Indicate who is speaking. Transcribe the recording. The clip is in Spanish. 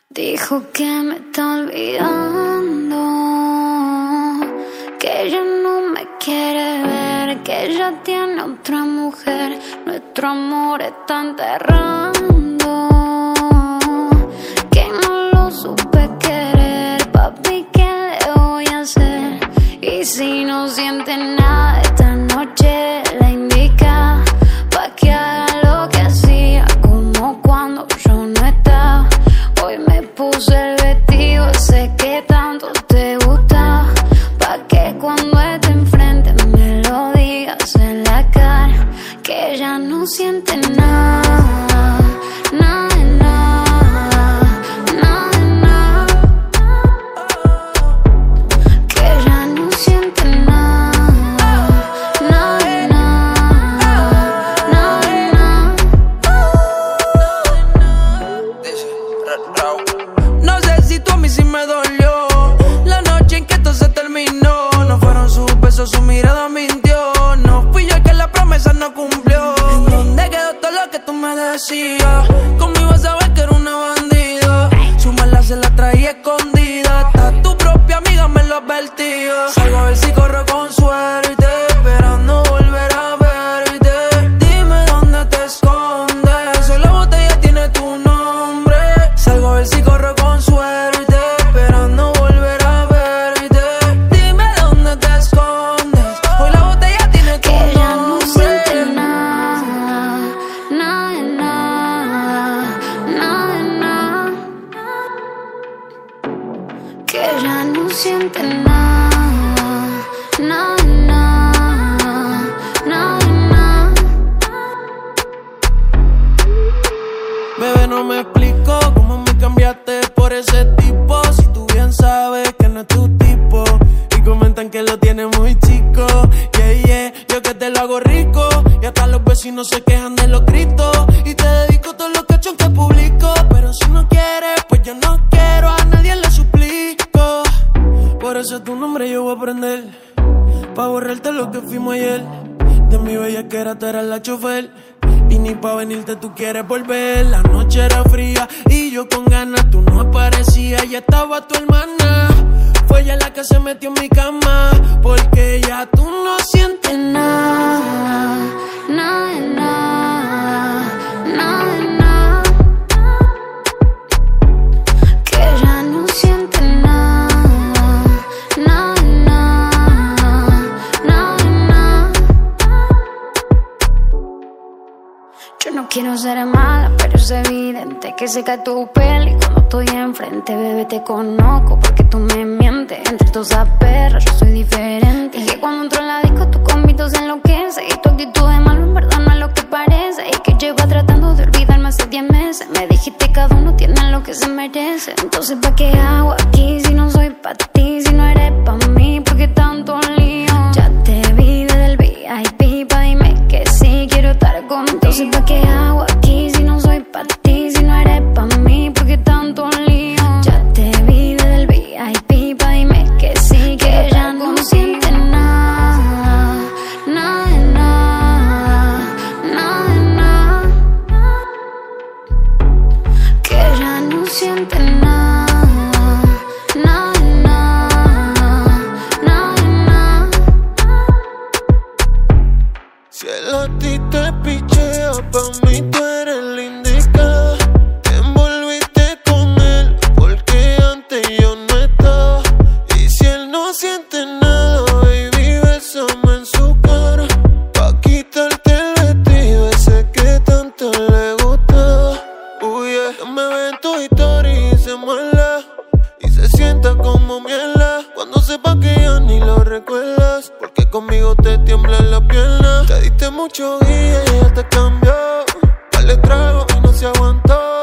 Speaker 1: Dijo que me está olvidando, que ella no me quiere ver, que ella tiene otra mujer. Nuestro amor está enterrando, que no lo supe querer. Papi, ¿qué le voy a hacer? Y si no siente nada esta noche, la indica pa' que haga lo que hacía, como cuando yo no estaba. Hoy me puse el vestido ese que tanto te gusta, pa' que cuando esté enfrente me lo digas en la cara, que ella no siente nada, nada de nada, nada de nada, que ella no siente nada, nada de nada, nada de nada.
Speaker 2: No sé si tú a mí sí me dolió la noche en que todo se terminó. No fueron sus besos, su mirada mintió. No fui yo el que la promesa no cumplió. ¿En dónde quedó todo lo que tú me decías? ¿Cómo iba a saber que era una bandida? Su mala se la traía escondida. Hasta tu propia amiga me lo advertía. Salgo a ver si corro con suerte, esperando volver a verte. Dime dónde te escondes, hoy la botella tiene tu nombre. Salgo a ver si corro con suerte, esperando volver a verte. Dime dónde te escondes, hoy la botella tiene tu
Speaker 1: Que ella no
Speaker 2: nombre.
Speaker 1: siente nada, nada de nada, nada de nada. Que ella no siente nada, nada de nada, nada de nada.
Speaker 2: Bebé, no me explico cómo me cambiaste por ese tipo. Si tú bien sabes que no es tu tipo, y comentan que lo tienes muy chico. Yeah, yeah, yo que te lo hago rico, y hasta los vecinos se quejan de los gritos. Y te dedico todos los cachos que publico, pero si no quieres, pues yo no quiero, a nadie le suplico. Por eso tu nombre yo voy a aprender, pa' borrarte lo que fuimos ayer. De mi bellaquera tú eras la chofer, y ni pa' venirte tú quieres volver. La noche era fría y yo con ganas, tú no aparecías, ya estaba tu hermana. Fue ella la que se metió en mi cama, porque ya tú no sientes
Speaker 1: Nada, nada de nada, nada de nada. Que ella no siente nada, nada de nada, nada de nada. Yo no quiero ser mala, pero es evidente que se cae tu pelo. Y cuando estoy enfrente, bebé, te conozco porque tú me mientes. Entre todas esas perras yo soy diferente. Y que cuando entro en la disco tu convito se enloquece. Y tu actitud de malo en verdad no es lo que parece. Y que llevo tratando de olvidarme hace 10 meses. Me dijiste cada uno tiene lo que se merece. Entonces ¿pa' qué hago aquí si no soy pa' ti? Si no eres pa' mí, ¿por qué tanto lío? Ya te vi desde el VIP, pa' dime que sí quiero estar contigo. Entonces ¿pa' qué hago aquí si no soy pa' ti? Si no eres pa' mí, ¿por qué tanto lío? Ya te vi desde el VIP, pa' dime que sí, que ella no siente nada, nada de nada, nada de nada. Que ella no siente nada, nada de nada, nada de nada.
Speaker 3: Si él a ti te pichea, pa' mí tú eres la indicada. Te envolviste con él porque antes yo no estaba. Y si él no siente nada, baby, bésame en su cara, pa' quitarte el vestido ese que tanto le gustaba. Yeah. Yo me ve en tu historia y se muela, y se sienta como miela, cuando sepa que ya ni lo recuerdas, porque conmigo te tiemblan las piernas. Te diste mucho guía y ella te cambió, dale trago y no se aguantó.